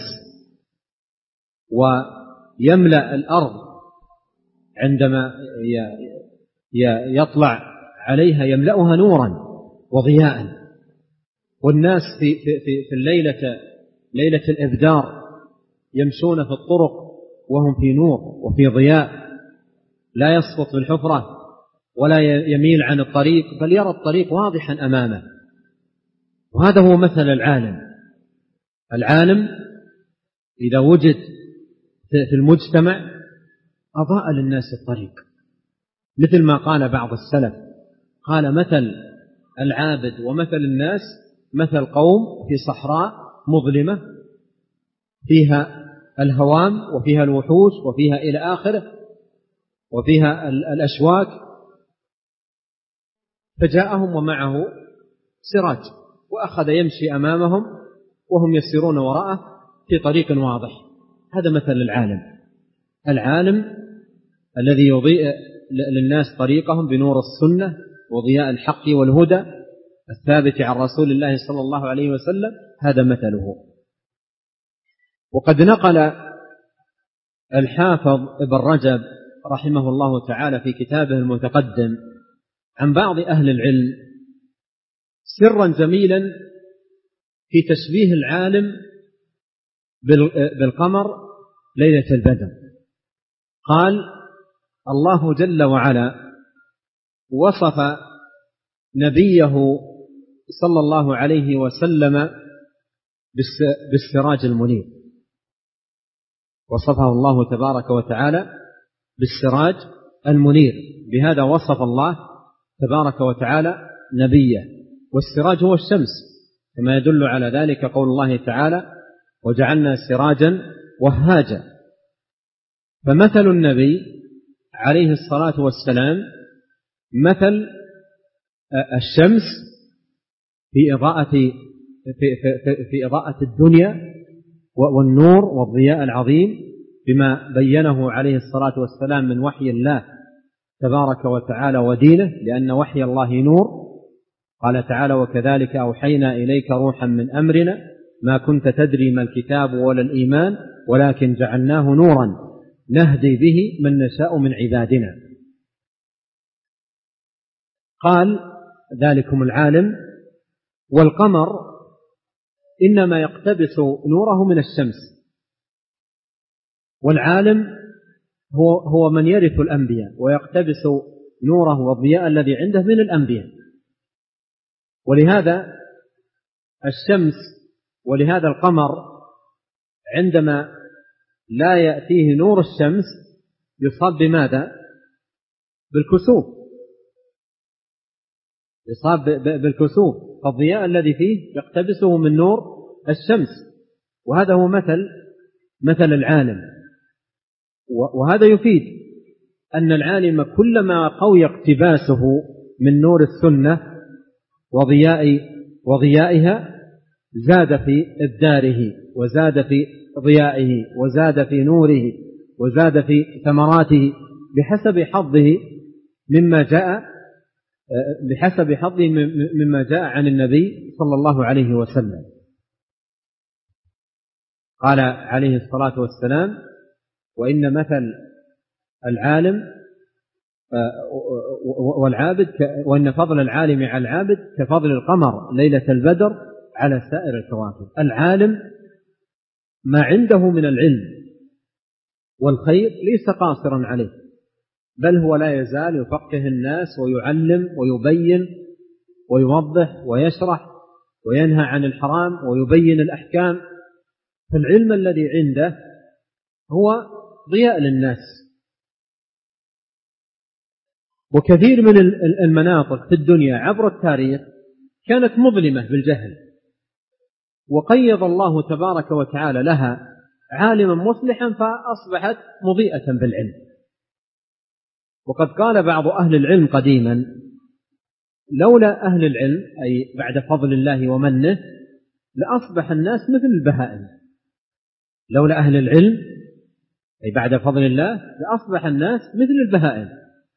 ويملأ الأرض عندما يطلع عليها، يملأها نورا وضياء. والناس في ليلة الإبدار يمشون في الطرق وهم في نور وفي ضياء، لا يسقط في الحفرة ولا يميل عن الطريق، بل يرى الطريق واضحا أمامه. وهذا هو مثل العالم إذا وجد في المجتمع أضاء للناس الطريق، مثل ما قال بعض السلف، قال مثل العابد ومثل الناس مثل قوم في صحراء مظلمة فيها الهوام وفيها الوحوش وفيها إلى آخره وفيها الأشواك، فجاءهم ومعه سراج وأخذ يمشي أمامهم وهم يسيرون وراءه في طريق واضح. هذا مثل العالم الذي يضيء للناس طريقهم بنور السنة وضياء الحق والهدى الثابت عن رسول الله صلى الله عليه وسلم، هذا مثله. وقد نقل الحافظ ابن رجب رحمه الله تعالى في كتابه المتقدم عن بعض أهل العلم سرا جميلا في تشبيه العالم بالقمر ليلة البدر. قال: الله جل وعلا وصف نبيه صلى الله عليه وسلم بالسراج المنير، وصفه الله تبارك وتعالى بالسراج المنير، بهذا وصف الله تبارك وتعالى نبيه. والسراج هو الشمس، كما يدل على ذلك قول الله تعالى: وجعلنا سراجا وهاجا. فمثل النبي عليه الصلاة والسلام مثل الشمس في إضاءة الدنيا والنور والضياء العظيم بما بينه عليه الصلاة والسلام من وحي الله تبارك وتعالى ودينه، لأن وحي الله نور. قال تعالى: وكذلك أوحينا إليك روحا من أمرنا ما كنت تدري ما الكتاب ولا الإيمان ولكن جعلناه نورا نهدي به من نشاء من عبادنا. قال: ذلكم العالم. والقمر إنما يقتبس نوره من الشمس، والعالم هو من يرث الأنبياء ويقتبس نوره والضياء الذي عنده من الأنبياء. ولهذا الشمس ولهذا القمر عندما لا يأتيه نور الشمس يصاب بماذا؟ بالكسوف، يصاب بالكسوف، فالضياء الذي فيه يقتبسه من نور الشمس. وهذا هو مثل العالم. وهذا يفيد أن العالم كلما قوي اقتباسه من نور السنة وضيائها زاد في إبداره وزاد في ضيائه وزاد في نوره وزاد في ثمراته بحسب حظه مما جاء عن النبي صلى الله عليه وسلم. قال عليه الصلاة والسلام: وإن مثل العالم والعابد وإن فضل العالم على العابد كفضل القمر ليلة البدر على سائر الكواكب. العالم ما عنده من العلم والخير ليس قاصرا عليه، بل هو لا يزال يفقه الناس ويعلم ويبين ويوضح ويشرح وينهى عن الحرام ويبين الأحكام. فالعلم الذي عنده هو ضياء للناس. وكثير من المناطق في الدنيا عبر التاريخ كانت مظلمة بالجهل، وقيض الله تبارك وتعالى لها عالما مصلحا فأصبحت مضيئة بالعلم. وقد قال بعض أهل العلم قديما: لولا أهل العلم أي بعد فضل الله ومنه لأصبح الناس مثل البهائم. لولا أهل العلم أي بعد فضل الله لأصبح الناس مثل البهائم.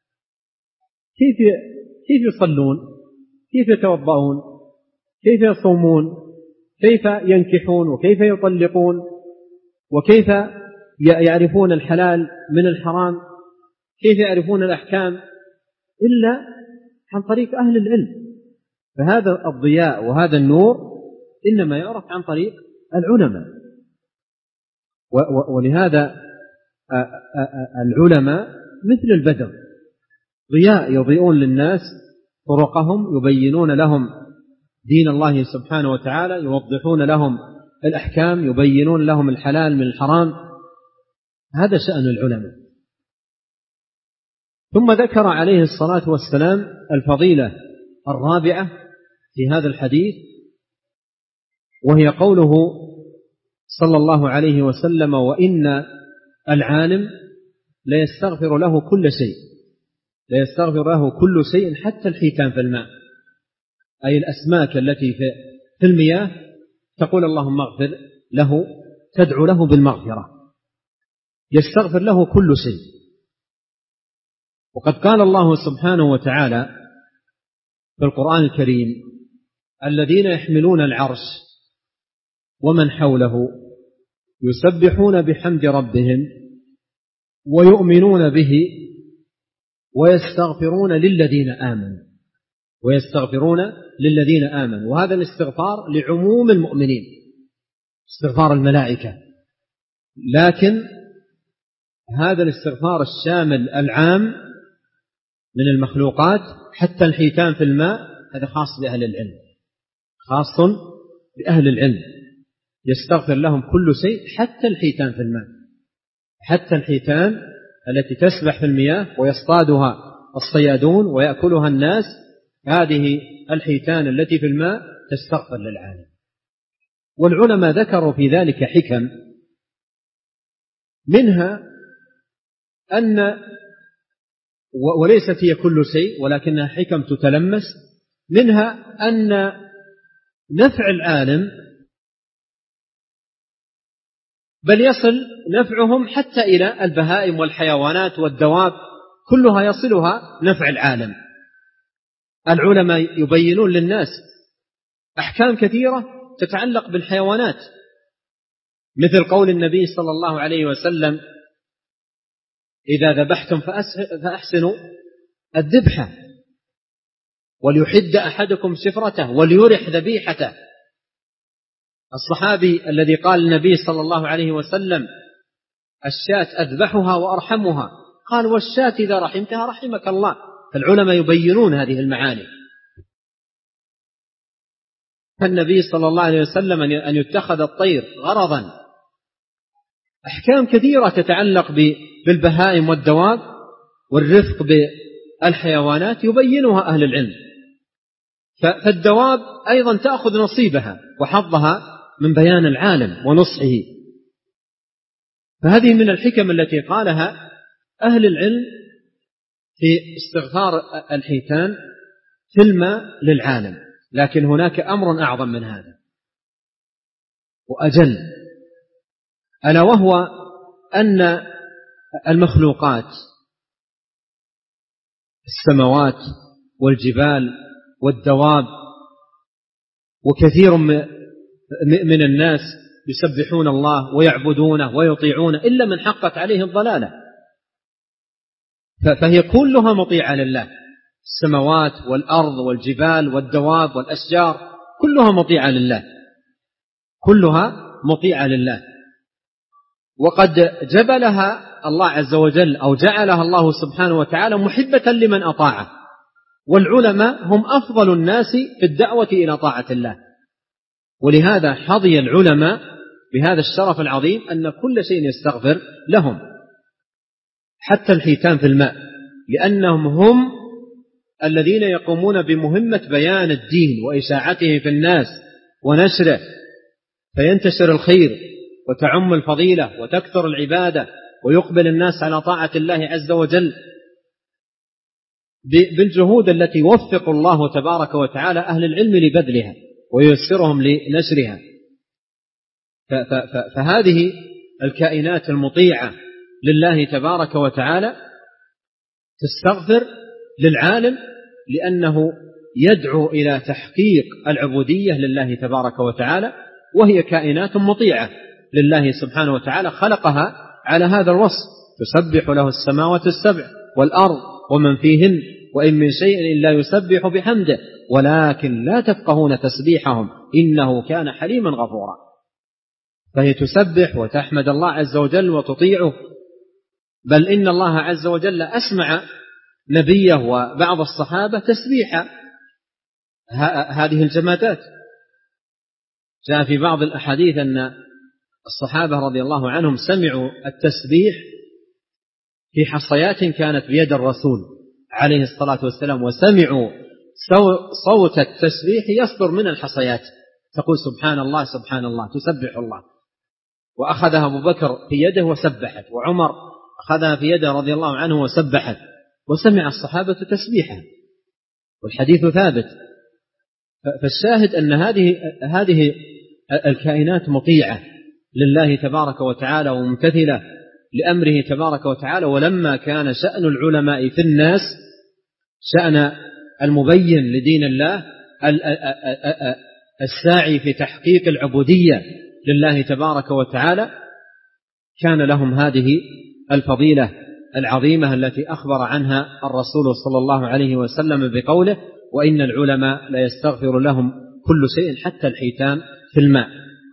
كيف يصلون؟ كيف يتوضؤون؟ كيف يصومون؟ كيف ينكحون؟ وكيف يطلقون؟ وكيف يعرفون الحلال من الحرام؟ كيف يعرفون الأحكام؟ إلا عن طريق أهل العلم. فهذا الضياء وهذا النور إنما يعرف عن طريق العلماء. ولهذا العلماء مثل البدر، ضياء يضيئون للناس طرقهم، يبينون لهم دين الله سبحانه وتعالى، يوضحون لهم الأحكام، يبينون لهم الحلال من الحرام. هذا شأن العلماء. ثم ذكر عليه الصلاة والسلام الفضيلة الرابعة في هذا الحديث، وهي قوله صلى الله عليه وسلم: وإن العالم ليستغفر له كل شيء، ليستغفر له كل شيء حتى الحيتان في الماء، أي الأسماك التي في المياه تقول اللهم اغفر له، تدعو له بالمغفرة، يستغفر له كل شيء. وقد قال الله سبحانه وتعالى في القرآن الكريم: الذين يحملون العرش ومن حوله يسبحون بحمد ربهم ويؤمنون به ويستغفرون للذين آمنوا، ويستغفرون للذين آمنوا. وهذا الاستغفار لعموم المؤمنين، استغفار الملائكة، لكن هذا الاستغفار الشامل العام من المخلوقات حتى الحيتان في الماء، هذا خاص بأهل العلم، خاص بأهل العلم، يستغفر لهم كل شيء حتى الحيتان في الماء، حتى الحيتان التي تسبح في المياه ويصطادها الصيادون ويأكلها الناس، هذه الحيتان التي في الماء تستغفر للعالم. والعلماء ذكروا في ذلك حكم، منها أن، وليست هي كل شيء ولكنها حكم تتلمس، منها أن نفع العالم بل يصل نفعهم حتى إلى البهائم والحيوانات والدواب، كلها يصلها نفع العالم. العلماء يبينون للناس أحكام كثيرة تتعلق بالحيوانات، مثل قول النبي صلى الله عليه وسلم: إذا ذبحتم فأحسنوا الذبحة، وليحد أحدكم شفرته وليرح ذبيحته. الصحابي الذي قال النبي صلى الله عليه وسلم: الشاة أذبحها وأرحمها، قال: والشاة إذا رحمتها رحمك الله. فالعلماء يبينون هذه المعاني. فالنبي صلى الله عليه وسلم أن يتخذ الطير غرضا، أحكام كثيرة تتعلق بالبهائم والدواب والرفق بالحيوانات يبينها أهل العلم. فالدواب أيضا تأخذ نصيبها وحظها من بيان العالم ونصحه. فهذه من الحكم التي قالها أهل العلم في استغفار الحيتان في الماء للعالم. لكن هناك أمر أعظم من هذا وأجل، ألا وهو أن المخلوقات، السماوات والجبال والدواب وكثير من الناس يسبحون الله ويعبدونه ويطيعونه إلا من حقت عليه الضلالة، فهي كلها مطيعة لله، السماوات والأرض والجبال والدواب والأشجار كلها مطيعة لله، كلها مطيعة لله. وقد جبلها الله عز وجل أو جعلها الله سبحانه وتعالى محبة لمن أطاعه، والعلماء هم أفضل الناس في الدعوة إلى طاعة الله. ولهذا حظي العلماء بهذا الشرف العظيم أن كل شيء يستغفر لهم، حتى الحيتان في الماء، لأنهم هم الذين يقومون بمهمة بيان الدين وإشاعته في الناس ونشره، فينتشر الخير وتعم الفضيلة وتكثر العبادة ويقبل الناس على طاعة الله عز وجل بالجهود التي يوفق الله تبارك وتعالى أهل العلم لبذلها وييسرهم لنشرها. فهذه الكائنات المطيعة لله تبارك وتعالى تستغفر للعالم، لأنه يدعو إلى تحقيق العبودية لله تبارك وتعالى، وهي كائنات مطيعة لله سبحانه وتعالى، خلقها على هذا الوصف: تسبح له السماوات السبع والأرض ومن فيهن وإن من شيء إلا يسبح بحمده ولكن لا تفقهون تسبيحهم إنه كان حليما غفورا. فهي تسبح وتحمد الله عز وجل وتطيعه، بل إن الله عز وجل أسمع نبيه وبعض الصحابة تسبيح هذه الجمادات. جاء في بعض الأحاديث أن الصحابة رضي الله عنهم سمعوا التسبيح في حصيات كانت بيد الرسول عليه الصلاة والسلام، وسمعوا صوت التسبيح يصدر من الحصيات، تقول سبحان الله سبحان الله، تسبح الله. وأخذها أبو بكر في يده وسبحت، وعمر أخذها في يده رضي الله عنه وسبحت، وسمع الصحابة تسبيحها، والحديث ثابت. فالشاهد أن هذه الكائنات مطيعة لله تبارك وتعالى وممتثلة لأمره تبارك وتعالى. ولما كان شأن العلماء في الناس شأن المبين لدين الله الساعي في تحقيق العبودية لله تبارك وتعالى، كان لهم هذه الفضيلة العظيمة التي أخبر عنها الرسول صلى الله عليه وسلم بقوله: وإن العلماء لا يستغفر لهم كل شيء حتى الحيتان في الماء.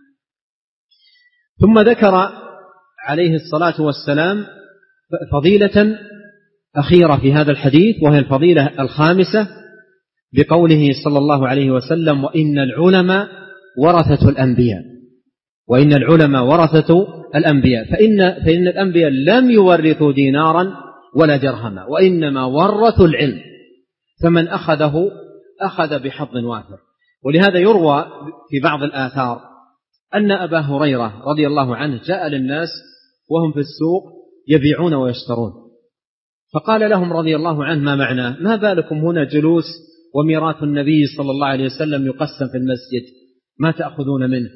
ثم ذكر عليه الصلاة والسلام فضيلة أخيرة في هذا الحديث، وهي الفضيلة الخامسة بقوله صلى الله عليه وسلم: وإن العلماء ورثة الأنبياء. وإن العلماء ورثة الأنبياء، فإن الأنبياء لم يورثوا دينارا ولا درهما، وإنما ورثوا العلم، فمن أخذه أخذ بحظ وافر. ولهذا يروى في بعض الآثار أن أبا هريرة رضي الله عنه جاء للناس وهم في السوق يبيعون ويشترون، فقال لهم رضي الله عنه: ما معناه؟ ما بالكم هنا جلوس وميراث النبي صلى الله عليه وسلم يقسم في المسجد، ما تأخذون منه؟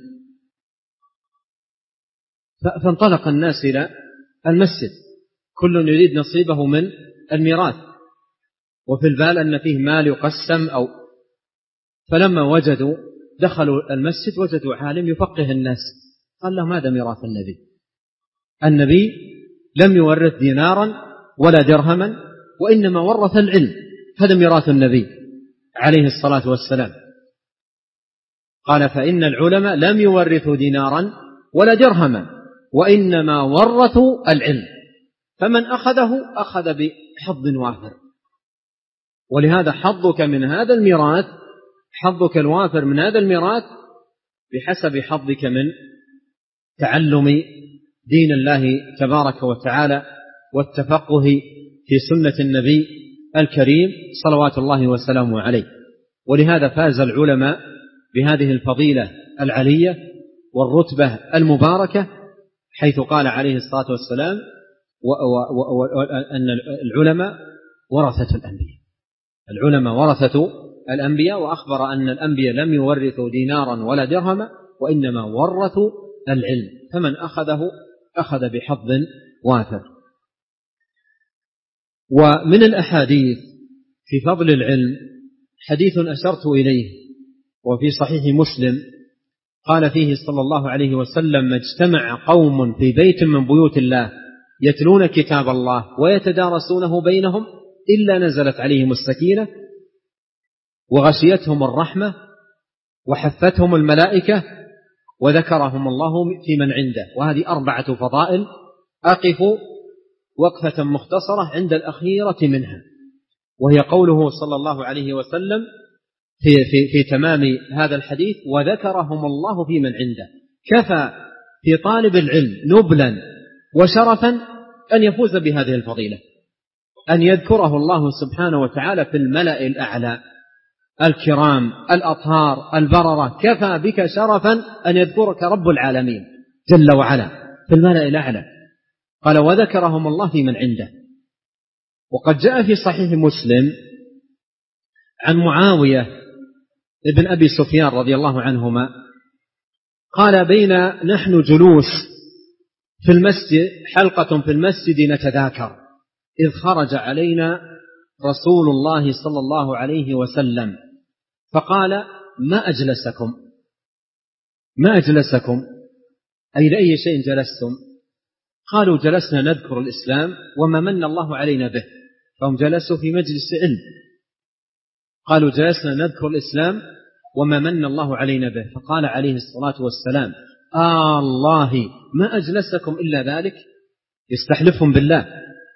فانطلق الناس إلى المسجد، كل يريد نصيبه من الميراث، وفي البال أن فيه مال يقسم فلما وجدوا دخلوا المسجد وجدوا عالم يفقه الناس، قال لهم: هذا ميراث النبي لم يورث دينارا ولا درهما، وإنما ورث العلم، هذا ميراث النبي عليه الصلاة والسلام. قال: فإن العلماء لم يورثوا دينارا ولا درهما، وإنما ورثوا العلم، فمن أخذه أخذ بحظ وافر. ولهذا حظك من هذا الميراث، حظك الوافر من هذا الميراث بحسب حظك من تعلم دين الله تبارك وتعالى والتفقه في سنة النبي الكريم صلوات الله وسلامه عليه. ولهذا فاز العلماء بهذه الفضيلة العلية والرتبة المباركة، حيث قال عليه الصلاة والسلام: أن العلماء ورثة الأنبياء. العلماء ورثة الأنبياء، وأخبر أن الأنبياء لم يورثوا دينارا ولا درهما، وإنما ورثوا العلم، فمن أخذه أخذ بحظ وافر. ومن الأحاديث في فضل العلم حديث أشرت إليه وفي صحيح مسلم، قال فيه صلى الله عليه وسلم: ما اجتمع قوم في بيت من بيوت الله يتلون كتاب الله ويتدارسونه بينهم إلا نزلت عليهم السكينة وغشيتهم الرحمة وحفتهم الملائكة وذكرهم الله في من عنده. وهذه 4 فضائل أقف وقفة مختصرة عند الأخيرة منها، وهي قوله صلى الله عليه وسلم في تمام هذا الحديث: وذكرهم الله في من عنده. كفى في طالب العلم نبلا وشرفا أن يفوز بهذه الفضيلة، أن يذكره الله سبحانه وتعالى في الملأ الأعلى، الكرام الأطهار البررة. كفى بك شرفا أن يذكرك رب العالمين جل وعلا في الملأ الأعلى. قال: وذكرهم الله في من عنده. وقد جاء في صحيح مسلم عن معاوية ابن أبي سفيان رضي الله عنهما قال: بين نحن جلوس في المسجد، حلقة في المسجد نتذاكر، إذ خرج علينا رسول الله صلى الله عليه وسلم فقال: ما أجلسكم أي لأي شيء جلستم؟ قالوا: جلسنا نذكر الإسلام وما من الله علينا به. فهم جلسوا في مجلس علم، قالوا: جلسنا نذكر الإسلام وما من الله علينا به. فقال عليه الصلاة والسلام: الله ما أجلسكم إلا ذلك. يستحلفهم بالله: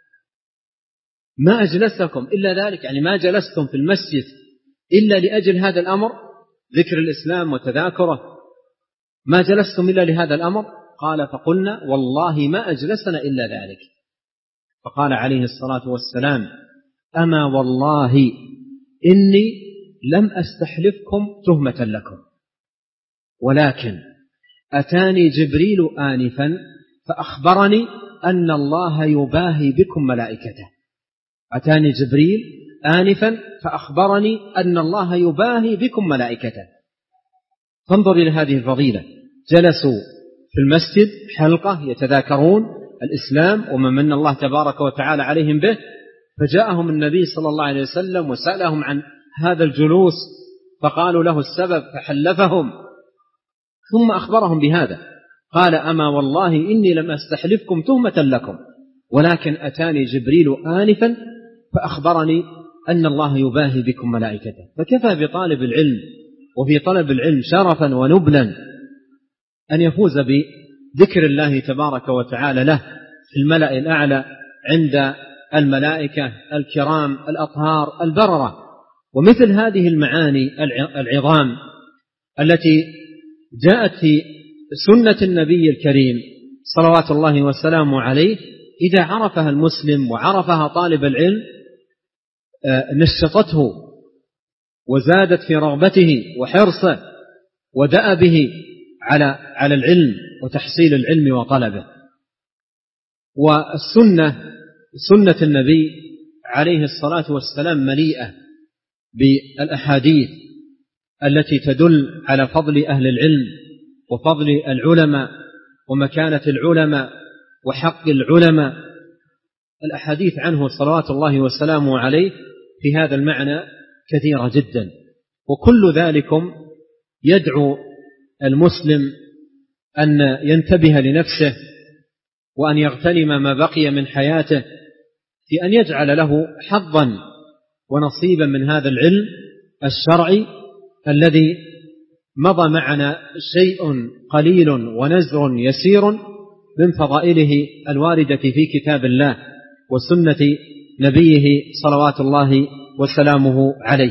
ما أجلسكم إلا ذلك، يعني ما جلستم في المسجد إلا لأجل هذا الأمر، ذكر الإسلام وتذاكره، ما جلستم إلا لهذا الأمر؟ قال: فقلنا: والله ما أجلسنا إلا ذلك. فقال عليه الصلاة والسلام: أما والله إني لم أستحلفكم تهمة لكم، ولكن أتاني جبريل آنفا فأخبرني أن الله يباهي بكم ملائكته. أتاني جبريل آنفا فأخبرني أن الله يباهي بكم ملائكته. فانظر إلى هذه الفضيلة، جلسوا في المسجد حلقة يتذاكرون الإسلام ومن من الله تبارك وتعالى عليهم به، فجاءهم النبي صلى الله عليه وسلم وسألهم عن هذا الجلوس فقالوا له السبب فحلفهم، ثم أخبرهم بهذا. قال: أما والله إني لم أستحلفكم تهمة لكم، ولكن أتاني جبريل آنفا فأخبرني أن الله يباهي بكم ملائكته. فكفى بطالب العلم وفي طلب العلم شرفا ونبلا أن يفوز بذكر الله تبارك وتعالى له في الملأ الأعلى عند الملائكة الكرام الأطهار البررة. ومثل هذه المعاني العظام التي جاءت في سنة النبي الكريم صلوات الله وسلامه عليه، إذا عرفها المسلم وعرفها طالب العلم نشطته وزادت في رغبته وحرصه ودأبه على العلم وتحصيل العلم وطلبه. والسنة سنة النبي عليه الصلاة والسلام مليئة بالأحاديث التي تدل على فضل أهل العلم وفضل العلماء ومكانة العلماء وحق العلماء. الأحاديث عنه صلوات الله وسلامه عليه في هذا المعنى كثيرة جدا، وكل ذلكم يدعو المسلم أن ينتبه لنفسه وأن يغتنم ما بقي من حياته في أن يجعل له حظا ونصيبا من هذا العلم الشرعي الذي مضى معنا شيء قليل ونزر يسير من فضائله الواردة في كتاب الله وسنة نبيه صلوات الله وسلامه عليه.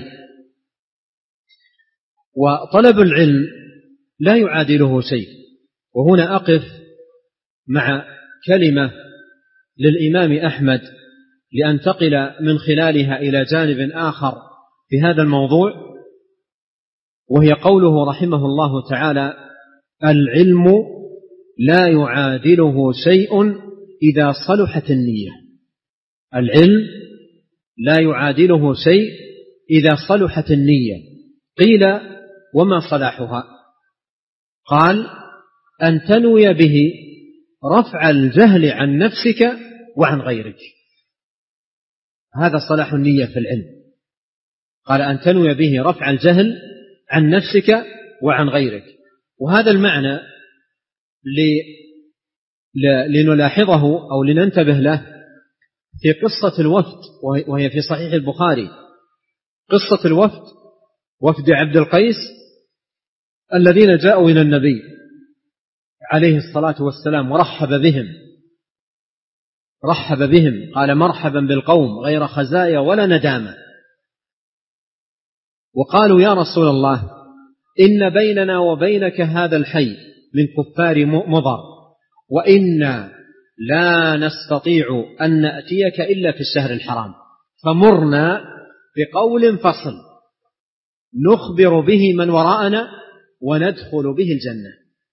وطلب العلم لا يعادله شيء. وهنا أقف مع كلمة للإمام أحمد لأنتقل من خلالها إلى جانب آخر في هذا الموضوع، وهي قوله رحمه الله تعالى: العلم لا يعادله شيء إذا صلحت النية. العلم لا يعادله شيء إذا صلحت النية. قيل: وما صلاحها؟ قال: أن تنوي به رفع الجهل عن نفسك وعن غيرك. هذا صلاح النية في العلم. قال: أن تنوي به رفع الجهل عن نفسك وعن غيرك. وهذا المعنى لنلاحظه أو لننتبه له في قصة الوفد، وهي في صحيح البخاري، قصة الوفد، وفد عبد القيس الذين جاءوا إلى النبي عليه الصلاة والسلام ورحب بهم، قال: مرحبا بالقوم غير خزايا ولا ندامة. وقالوا: يا رسول الله، إن بيننا وبينك هذا الحي من كفار مضر، وإنا لا نستطيع أن نأتيك إلا في الشهر الحرام، فمرنا بقول فصل نخبر به من وراءنا وندخل به الجنة.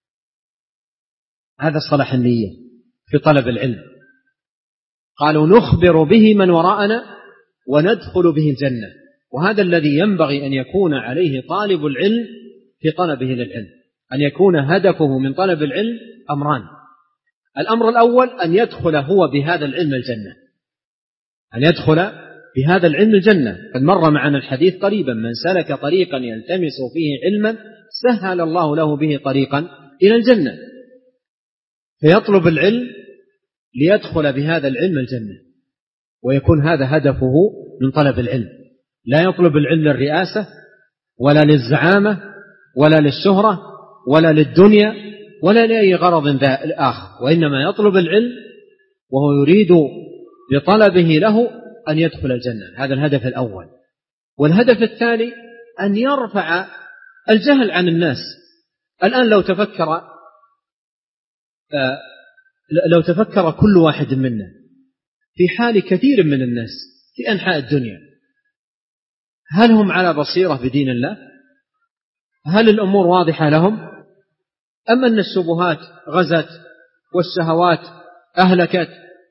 هذا صلاح النية في طلب العلم. قالوا: نخبر به من وراءنا وندخل به الجنة. وهذا الذي ينبغي أن يكون عليه طالب العلم في طلبه للعلم، أن يكون هدفه من طلب العلم أمران: الأمر الأول أن يدخل هو بهذا العلم الجنة، أن يدخل بهذا العلم الجنة. قد مر معنا الحديث قريبا: من سلك طريقا يلتمس فيه علما سهل الله له به طريقا إلى الجنة. فيطلب العلم ليدخل بهذا العلم الجنة، ويكون هذا هدفه من طلب العلم. لا يطلب العلم للرئاسة ولا للزعامة ولا للشهرة ولا للدنيا ولا لأي غرض آخر، وإنما يطلب العلم وهو يريد بطلبه له أن يدخل الجنة. هذا الهدف الأول. والهدف الثاني أن يرفع الجهل عن الناس. الآن لو تفكر كل واحد منا في حال كثير من الناس في أنحاء الدنيا. هل هم على بصيرة بدين الله؟ هل الأمور واضحة لهم؟ أم أن الشبهات غزت والشهوات أهلكت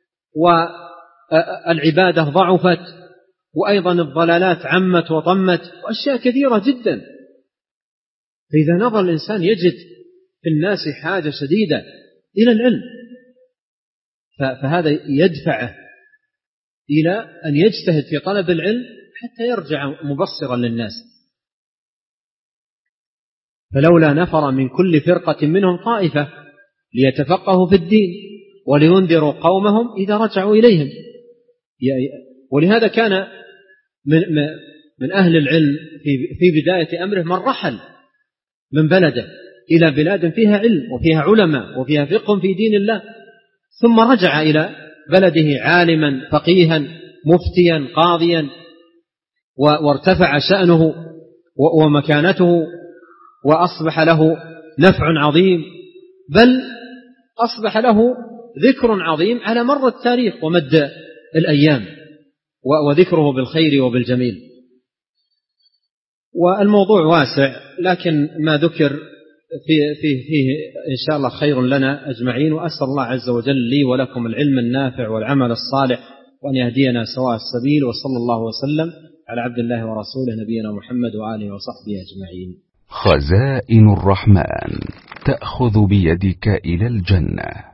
والعبادة ضعفت وأيضا الضلالات عمت وطمت وأشياء كثيرة جدا. فإذا نظر الإنسان يجد في الناس حاجة شديدة إلى العلم، فهذا يدفعه إلى أن يجتهد في طلب العلم حتى يرجع مبصرا للناس. فلولا نفر من كل فرقة منهم طائفة ليتفقهوا في الدين ولينذروا قومهم إذا رجعوا إليهم. ولهذا كان من أهل العلم في بداية أمره من رحل من بلده إلى بلاد فيها علم وفيها علماء وفيها فقه في دين الله، ثم رجع إلى بلده عالما فقيها مفتيا قاضيا، وارتفع شأنه ومكانته وأصبح له نفع عظيم، بل أصبح له ذكر عظيم على مر التاريخ ومد الأيام، وذكره بالخير وبالجميل. والموضوع واسع، لكن ما ذكر فيه إن شاء الله خير لنا أجمعين. وأسأل الله عز وجل لي ولكم العلم النافع والعمل الصالح، وأن يهدينا سواء السبيل. وصلى الله وسلم على عبد الله ورسوله نبينا محمد وآله وصحبه أجمعين. خزائن الرحمن تأخذ بيدك إلى الجنة.